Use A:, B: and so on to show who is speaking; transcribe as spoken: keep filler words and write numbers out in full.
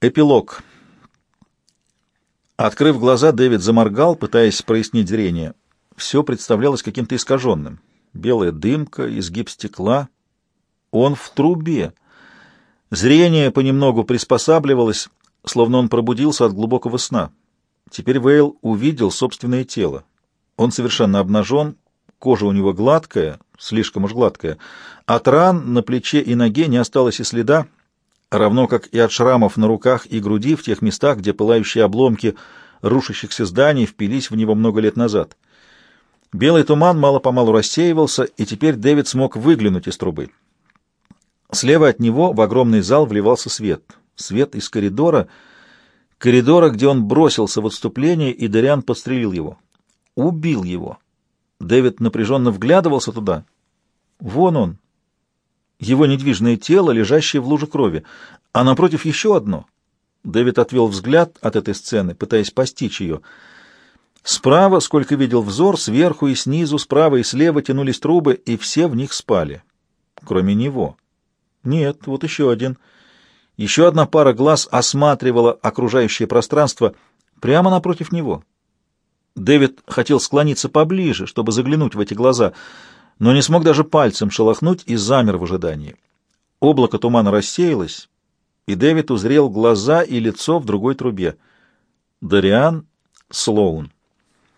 A: Эпилог. Открыв глаза, Дэвид заморгал, пытаясь прояснить зрение. Все представлялось каким-то искаженным. Белая дымка, изгиб стекла. Он в трубе. Зрение понемногу приспосабливалось, словно он пробудился от глубокого сна. Теперь Вейл увидел собственное тело. Он совершенно обнажен, кожа у него гладкая, слишком уж гладкая. От ран на плече и ноге не осталось и следа, равно как и от шрамов на руках и груди в тех местах, где пылающие обломки рушащихся зданий впились в него много лет назад. Белый туман мало-помалу рассеивался, и теперь Дэвид смог выглянуть из трубы. Слева от него в огромный зал вливался свет. Свет из коридора, коридора, где он бросился в отступление, и Дориан подстрелил его. Убил его. Дэвид напряженно вглядывался туда. Вон он. Его недвижное тело, лежащее в луже крови, а напротив еще одно. Дэвид отвел взгляд от этой сцены, пытаясь постичь ее. Справа, сколько видел взор, сверху и снизу, справа и слева тянулись трубы, и все в них спали. Кроме него. Нет, вот еще один. Еще одна пара глаз осматривала окружающее пространство прямо напротив него. Дэвид хотел склониться поближе, чтобы заглянуть в эти глаза, но не смог даже пальцем шелохнуть и замер в ожидании. Облако тумана рассеялось, и Дэвид узрел глаза и лицо в другой трубе. Дориан Слоун.